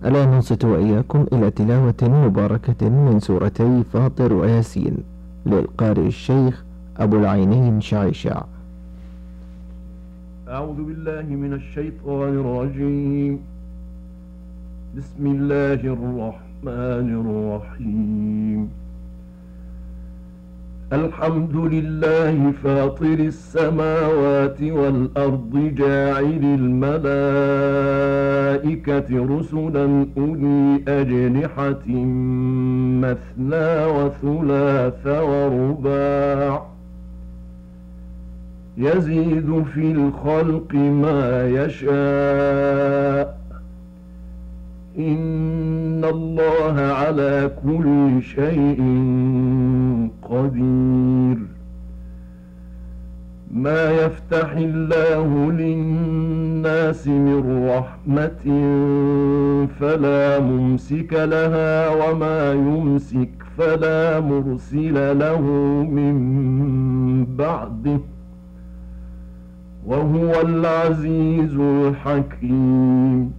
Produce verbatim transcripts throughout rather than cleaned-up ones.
ألا ننصت وإياكم إلى تلاوة مباركة من سورتي فاطر وياسين للقارئ الشيخ أبو العينين شعيشع. أعوذ بالله من الشيطان الرجيم. بسم الله الرحمن الرحيم. الحمد لله فاطر السماوات والأرض جاعل الملائكة رسلا أولي أجنحة مثنى وثلاث ورباع يزيد في الخلق ما يشاء إن الله على كل شيء قدير. ما يفتح الله للناس من رحمة فلا ممسك لها وما يمسك فلا مرسل له من بعده وهو العزيز الحكيم.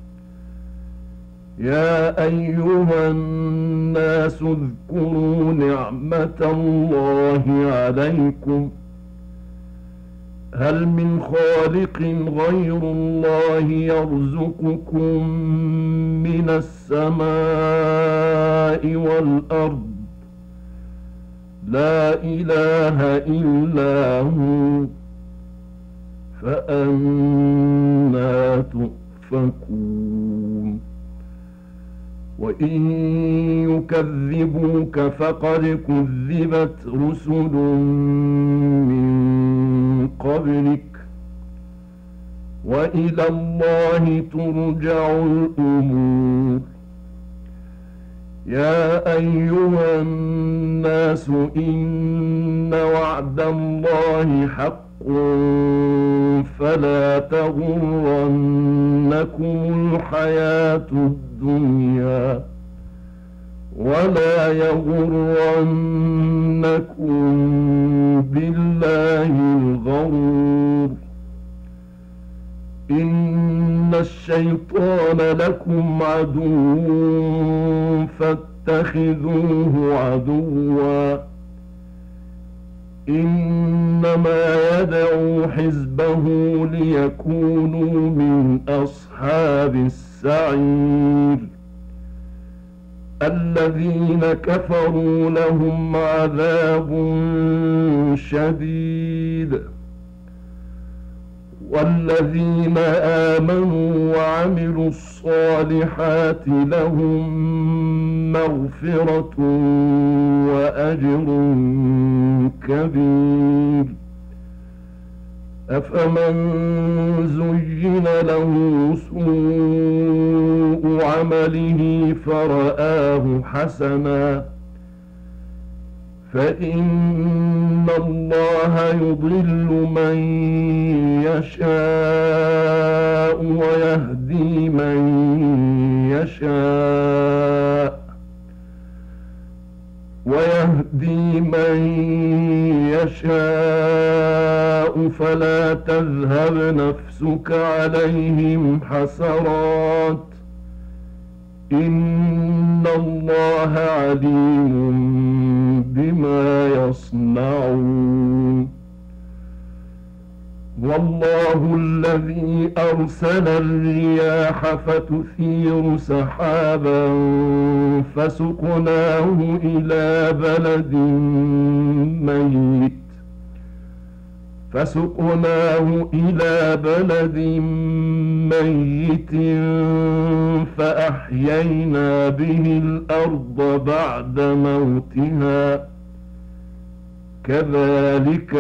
يا أيها الناس اذكروا نعمة الله عليكم هل من خالق غير الله يرزقكم من السماء والأرض لا إله إلا هو فأنى تؤفكون. وإن يكذبوك فقد كذبت رسل من قبلك وإلى الله ترجع الأمور. يا أيها الناس إن وعد الله حق فلا تغرنكم الحياة الدنيا ولا يغرنكم بالله الغرور. إن الشيطان لكم عدو فاتخذوه عدوا إنما يدعو حزبه ليكونوا من أصحاب السعير. الذين كفروا لهم عذاب شديد والذين آمنوا وعملوا الصالحات لهم مغفرة وأجر كبير. أفمن زين له سوء عمله فرآه حسنا فإن الله يضل من يشاء ويهدي من يشاء ويهدي من يشاء فلا تذهب نفسك عليهم حسرات إن الله عليم بما يصنعون. والله الذي أرسل الرياح فتثير سحابا فسقناه إلى بلد ميت فسقناه إلى بلد ميت فأحيينا به الأرض بعد موتها كذلك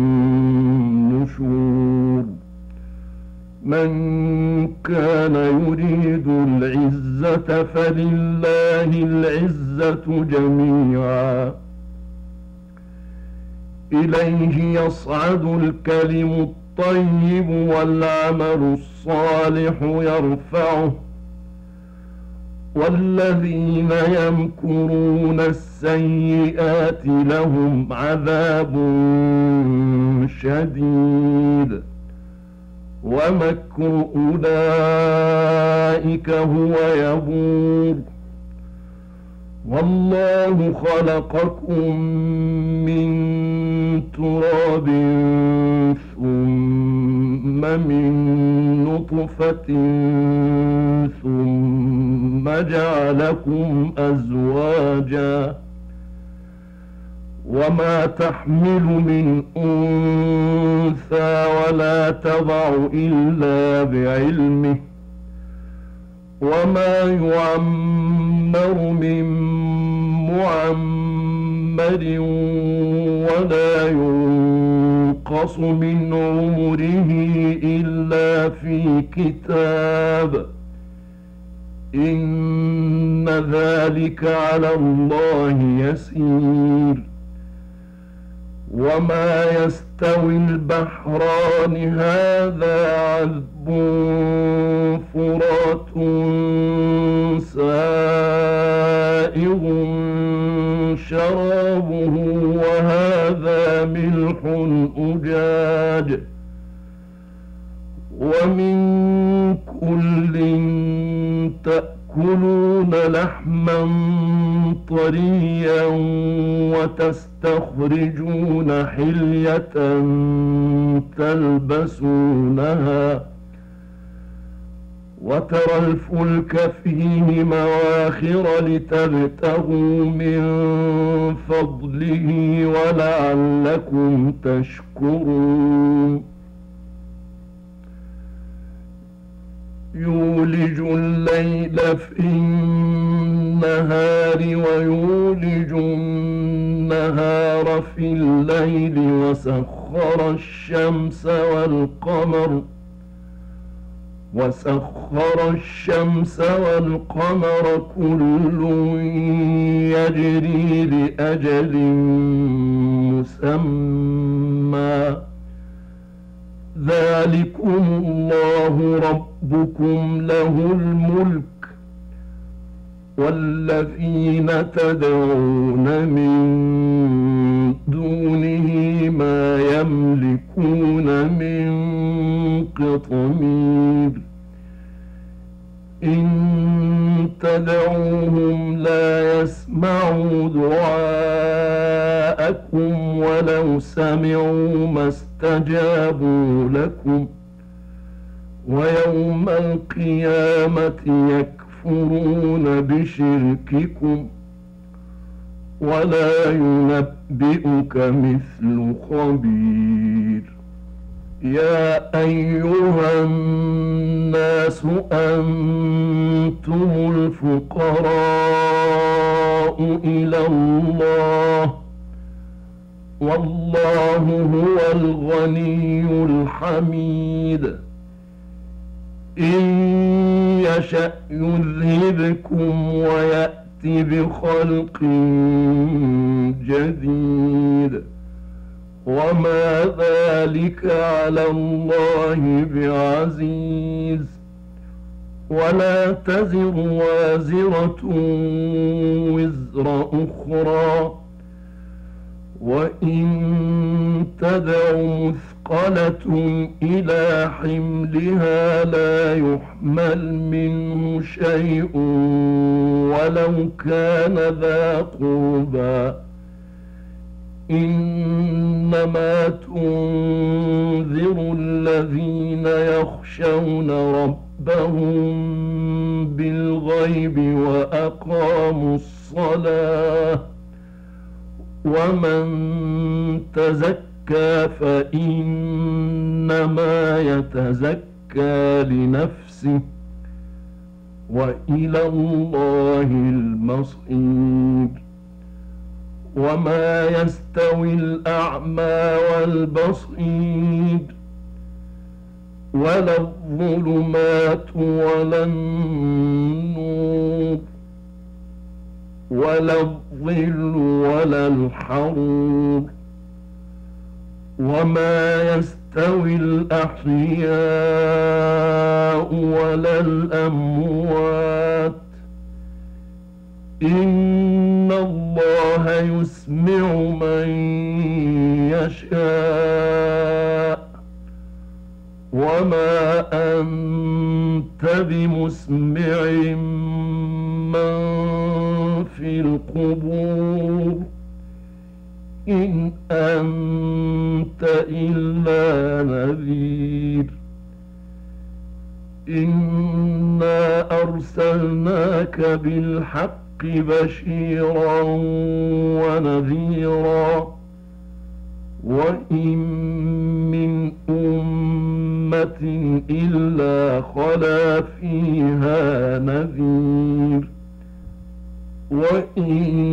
النشور. من كان يريد العزة فلله العزة جميعا إليه يصعد الكلم الطيب والعمل الصالح يرفعه والذين يمكرون السيئات لهم عذاب شديد ومكر أولئك هو يبور. والله خلقكم من تراب ثم من نطفة ثم جعلكم أزواجا وما تحمل من أنثى ولا تضع إلا بعلمه وما يعمر من معمر ولا ينقص من عمره إلا في كتاب إن ذلك على الله يسير. وما يستوي البحران هذا عذب فرات سائغ شرابه وهذا ملح أجاج ومن كل تأكلون لحما طريا وتستخرجون حلية تلبسونها وترى الفلك فيه مواخر لتبتغوا من فضله ولعلكم تشكرون. يولج الليل في النهار ويولج النهار في الليل وسخر الشمس والقمر وسخر الشمس والقمر كل يجري لأجل مسمى ذلكم الله ربكم له الملك والذين تدعون من دونه ما يملكون من قطمير إن تدعوهم لا يسمعوا دعاءكم ولو سمعوا ما استجابوا لكم ويوم القيامة يكفرون بشرككم ولا ينبئك مثل خبير. يا أيها الناس أنتم الفقراء إلى الله والله هو الغني الحميد. إن يشأ يذهبكم ويأتي بخلق جديد وما ذلك على الله بعزيز. ولا تزر وازرة وزر أخرى وإن تدع مثقلة إلى حملها لا يحمل منه شيء ولو كان ذا قربى إنما تنذر الذين يخشون ربهم بالغيب وأقاموا الصلاة ومن تزكى فإنما يتزكى لنفسه وإلى الله المصير. وما يستوي الأعمى والبصير ولا الظلمات ولا النور ولا الظل ولا الحرور وما يستوي الأحياء ولا الأموات إن الله يسمع من يشاء وما أرسلناك بالحق بشيرا ونذيرا وإن من أمة إلا خلا فيها نذير وإن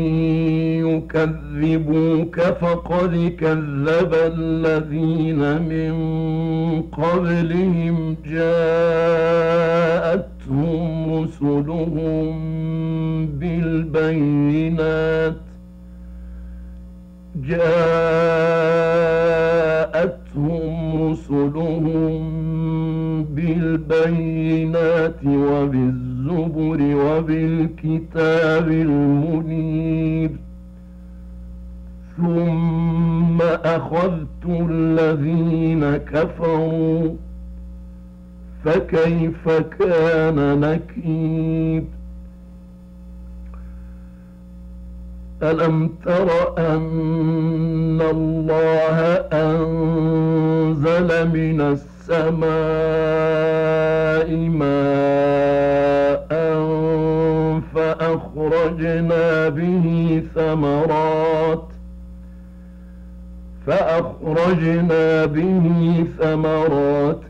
يكذبوك فقد كذب الذين من قبلهم جاءتهم رسلهم بالبينات جاءتهم رسلهم بالبينات وبالزبر وبالكتاب المنير ثم أخذت الذين كفروا فكيف كان نكير ألم تر أن الله أنزل من السماء ماء فأخرجنا به ثمرات فأخرجنا به ثمرات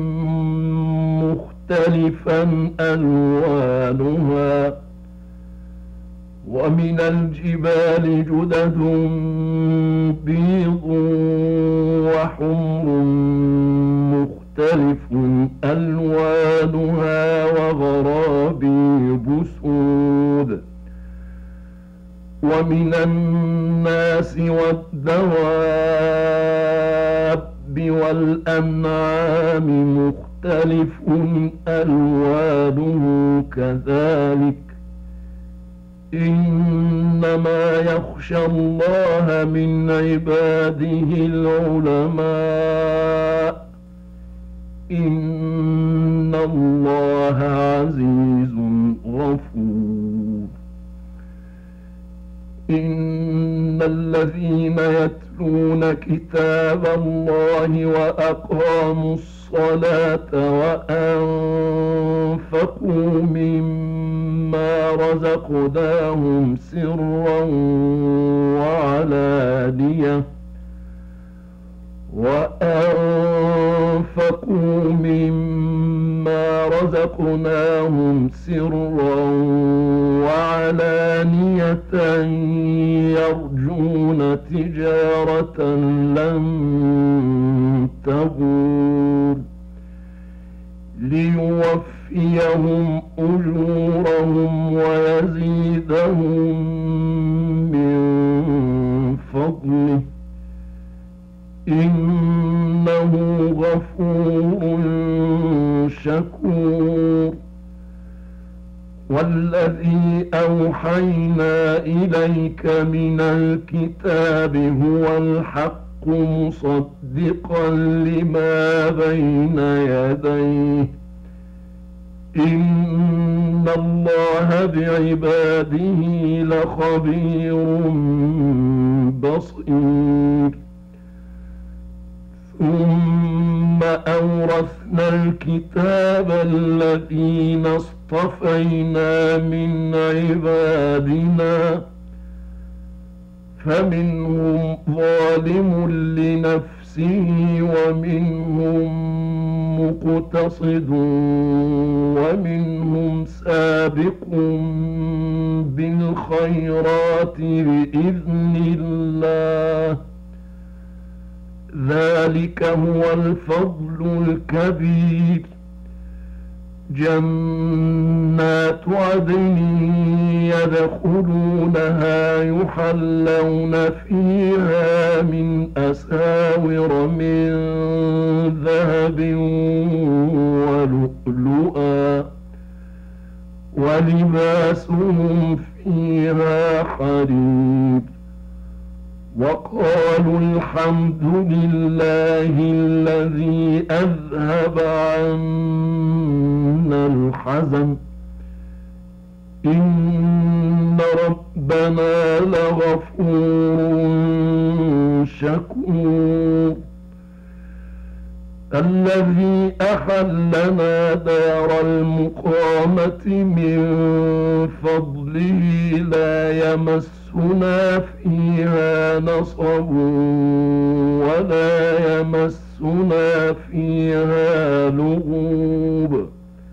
مختلفا ألوانها ومن الجبال جدد بيض وحمر مختلف ألوانها وغرابيب سود ومن الناس والدواب والأنعام مختلف ألوانه كذلك إنما يخشى الله من عباده العلماء إن الله عزيز غفور إن الذين يتلون كتاب الله وأقاموا الصلاة وأنفقوا مما رزقناهم سرا وعلانية وأنفقوا مما رزقناهم سرا وعلانية يرجون تجارة لن تبور ليوفيهم أجورهم ويزيدهم من فضله إنه غفور شكور والذي أوحينا إليك من الكتاب هو الحق مصدقا لما بين يديه إن الله بعباده لخبير بصير ثم أورثنا الكتاب الذين اصطفينا من عبادنا فمنهم ظالم لنفسه ومنهم مقتصد ومنهم سابق بالخيرات بإذن الله ذلك هو الفضل الكبير جنات عدن يدخلونها يحلون فيها من أساور من ذهب ولؤلؤا ولباسهم فيها حرير وقالوا الحمد لله الذي أذهب عنا الحزن إن ربنا لغفور شكور الذي أحلنا دار المقامة من فضله لا يمسنا فيها نصب ولا يمسنا فيها لغوب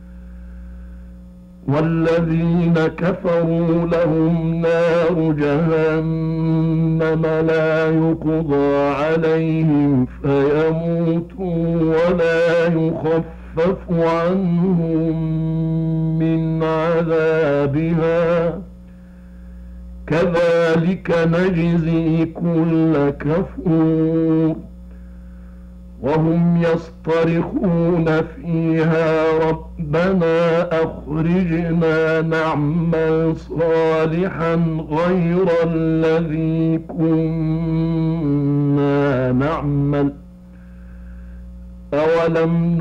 والذين كفروا لهم نار جهنم لا يقضى عليهم فيموتوا ولا يخفف عنهم من عذابها كذلك نجزي كل كفور وهم يصطرخون فيها ربنا أخرجنا نعمل صالحا غير الذي كنا نعمل أولم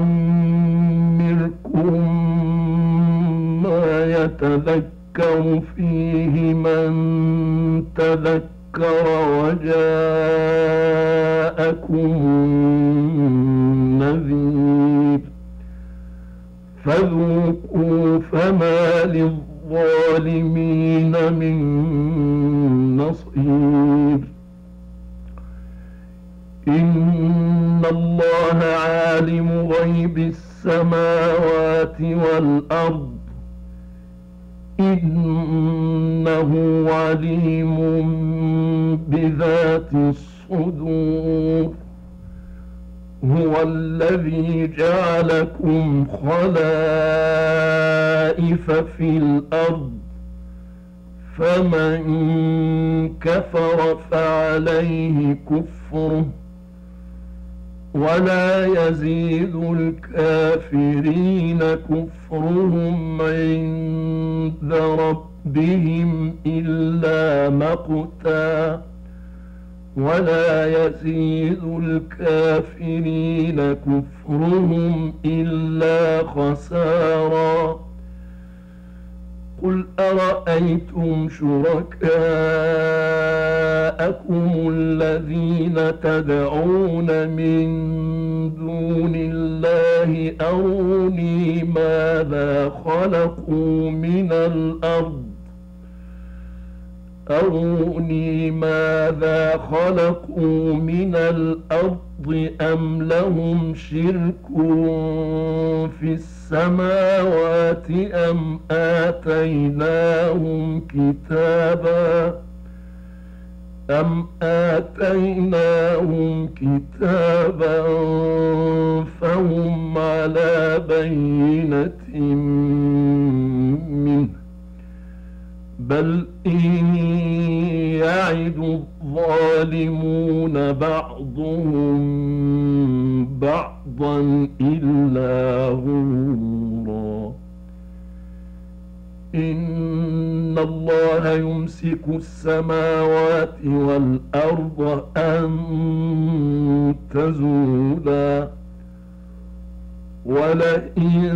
نعمركم ما يتذكر فيه من تذكر وجاءكم النذير فذوقوا فما للظالمين من نصير إن الله عالم غيب السماوات والأرض إنه عليم بذات الصدور هو الذي جعلكم خلائف في الأرض فمن كفر فعليه كفره ولا يزيد الكافرين كفرهم عند ربهم إلا مقتا ولا يزيد الكافرين كفرهم إلا خسارا قل أرأيتم شركاءكم الذين تدعون من دون الله أروني ماذا خلقوا من الأرض أروني ماذا خلقوا من الأرض أم لهم شرك في السماوات أم آتيناهم كتابا أم آتيناهم كتابا فهم على بينة منه بل إن يعد الظالمون بعضهم بعضا إلا غرورا إن الله يمسك السماوات والأرض أن تزولا ولئن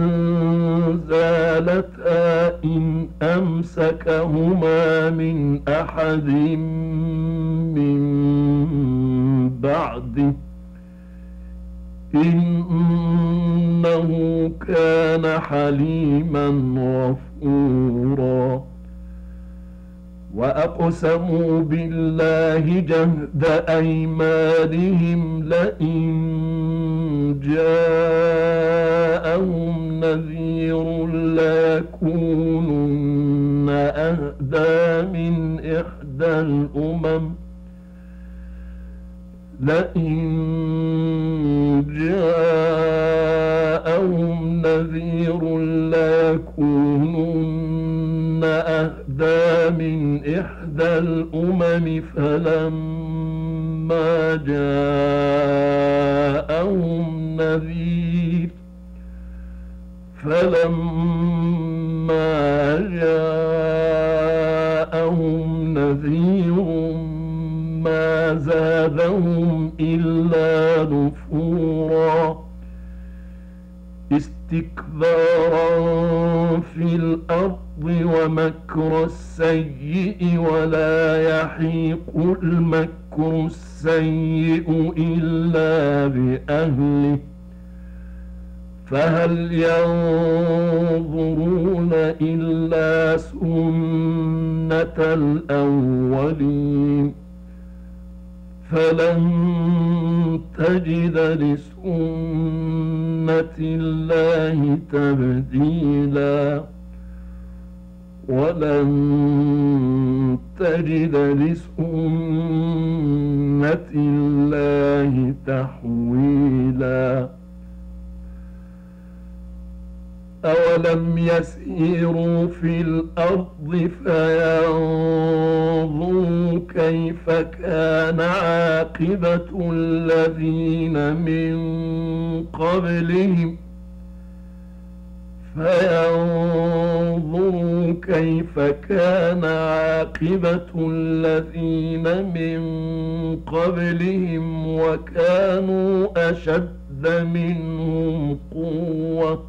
زالتا إن أمسكهما من أحد من بعده إنه كان حليما غفورا وأقسموا بالله جهد أيمانهم لئن جاءهم نذير ليكونن أهدى من إحدى الأمم لئن جاءهم نذير ليكونن أهدى من إحدى الأمم فلما جاءهم نذير فلما جاءهم نذير ما زادهم إلا نفورا استكبارا في الأرض ومكر السيء ولا يحيق المكر السيء إلا بأهله فهل ينظرون إلا سنة الأولين فلن تجد لسنة الله تبديلا ولن تجد لسنة الله تحويلا أولم يسيروا في الأرض فينظروا كيف كان عاقبة الذين من قبلهم فينظروا كيف كان عاقبة الذين من قبلهم وكانوا أشد منهم قوة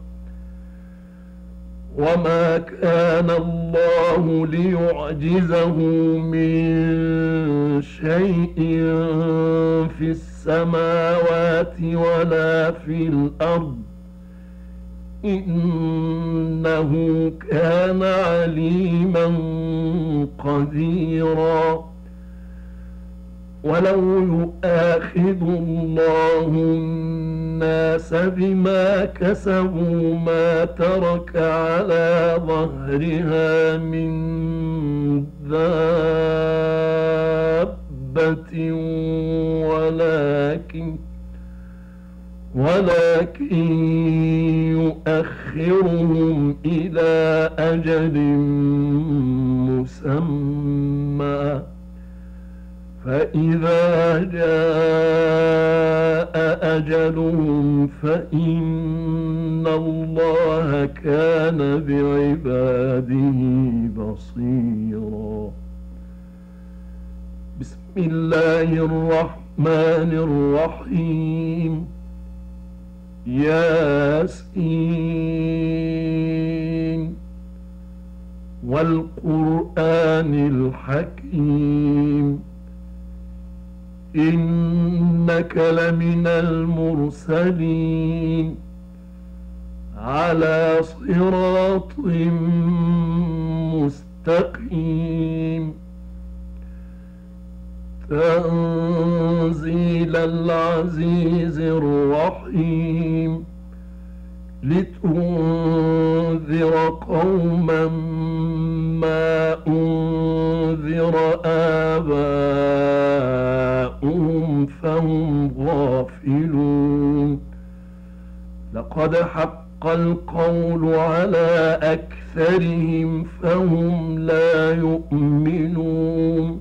وما كان الله ليعجزه من شيء في السماوات ولا في الأرض إنه كان عليما قديرا ولو يؤاخذ الله الناس بما كسبوا ما ترك على ظهرها من دابة ولكن ولكن يؤخرهم إلى أجل مسمى فإذا جاء أجلهم فإن الله كان بعباده بصيرا. بسم الله الرحمن الرحيم. ياسين والقرآن الحكيم إنك لمن المرسلين على صراط مستقيم تنزيل العزيز الرحيم لتنذر قوما ما أنذر آباؤهم فهم غافلون لقد حق القول على أكثرهم فهم لا يؤمنون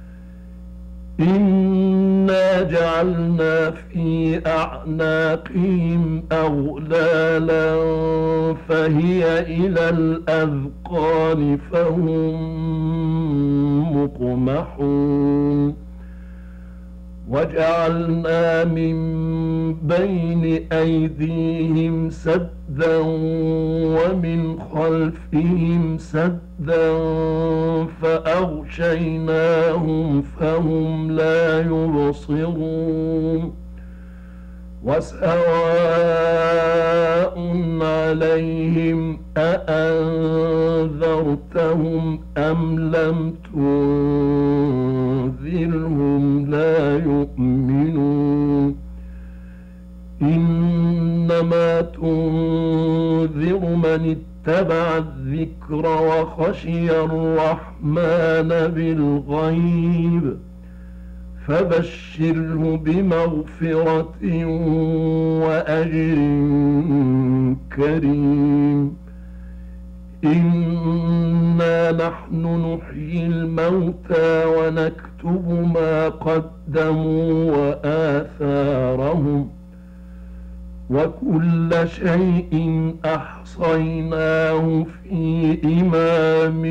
إنا جعلنا في أعناقهم أغلالا فهي إلى الأذقان فهم مقمحون وجعلنا من بين أيديهم سدا ومن خلفهم سدا فأغشيناهم فهم لا يبصرون وسواء عليهم أأنذرتهم أم لم تنذرهم لا يؤمنون إنما تنذر من اتبع الذكر وخشي الرحمن بالغيب فبشره بمغفرة وأجر كريم إنا نحن نحيي الموتى ونكتب ما قدموا وآثارهم وكل شيء أحصيناه في إمام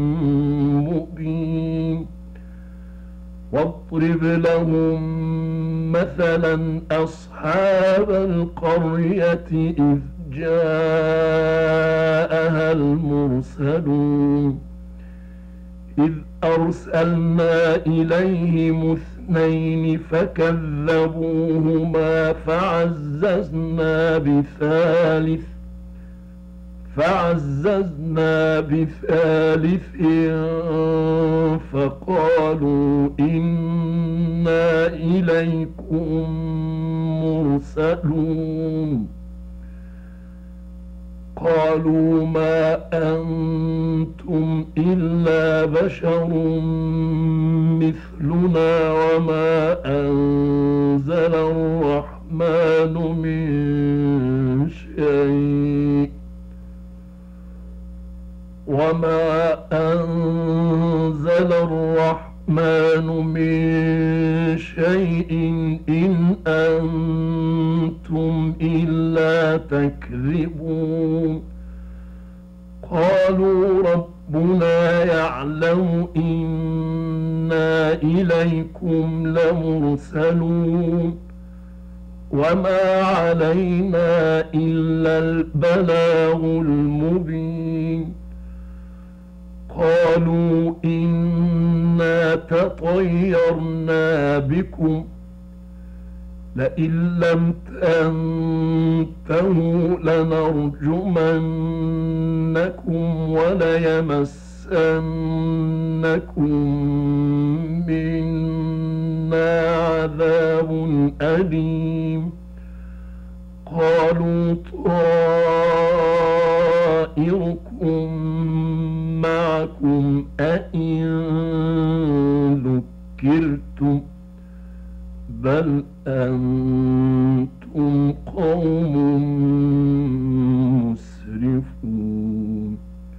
مبين واضرب لهم مثلا أصحاب القرية إذ جاءها المرسلون إذ أرسلنا إليهم اثنين فكذبوهما فعززنا بثالث فعززنا بثالث فقالوا إنا إليكم مرسلون. قالوا ما أنتم إلا بشر مثلنا وما أنزل الرحمن من شيء وما أنزل الرحمن من شيء إن أنتم إلا تكذبون. قالوا ربنا يعلم إنا إليكم لمرسلون وما علينا إلا البلاغ المبين. قالوا إنا تطيرنا بكم لئن لم تنتهوا لنرجمنكم وليمسنكم منا عذاب أليم. قالوا طائركم معكم أئن ذكرتم بل أنتم قوم مسرفون.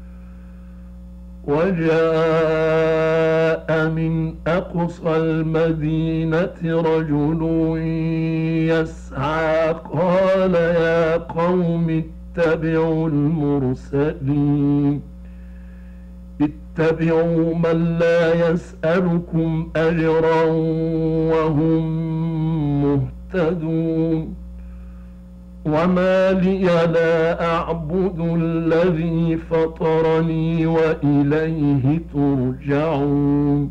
وجاء من أقصى المدينة رجل يسعى قال يا قوم اتبعوا المرسلين اتبعوا من لا يسألكم أجرا وهم مهتدون. وما لي لا أعبد الذي فطرني وإليه ترجعون.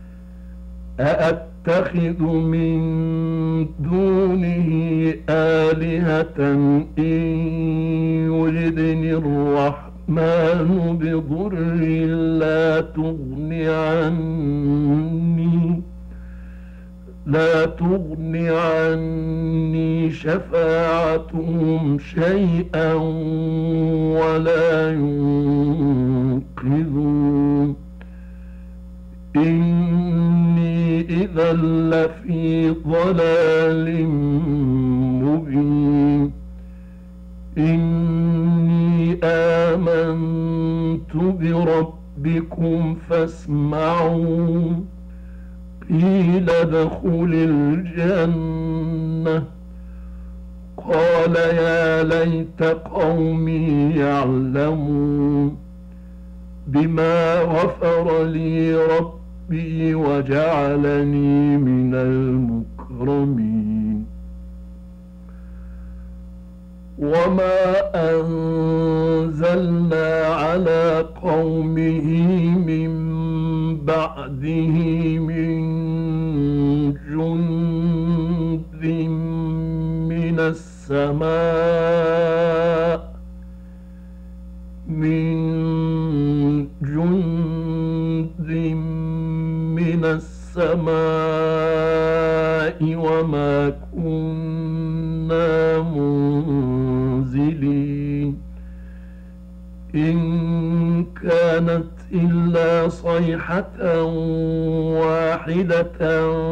أأتخذ من دونه آلهة إن يردني الرحمن الرحمن بضر لا تغن عني لا تغن عني شفاعتهم شيئا ولا ينقذون. إني إذا لفي ضلال مبين. إني آمنت بربكم فاسمعون. قيل ادخل الجنة. قال يا ليت قومي يعلمون بما غفر لي ربي وجعلني من المكرمين. وما أنزلنا على قومه من بعده من جند من السماء من جند من السماء وما كنا منزلين. إن كانت إلا صيحة واحدة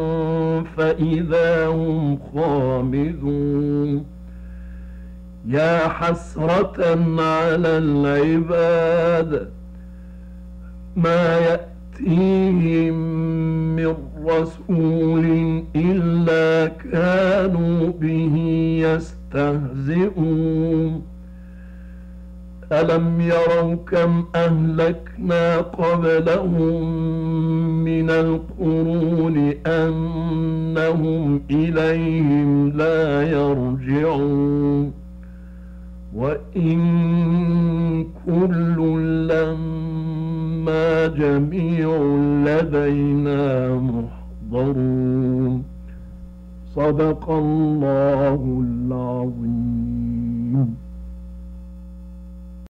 فإذا هم خامدون. يا حسرة على العباد ما يأتيهم من رسول إلا كانوا به يستهزئون. ألم يروا كم أهلكنا قبلهم من القرون أنهم إليهم لا يرجعون. وإن كل لما جميع لدينا محضرون. يحضرون. صدق الله العظيم.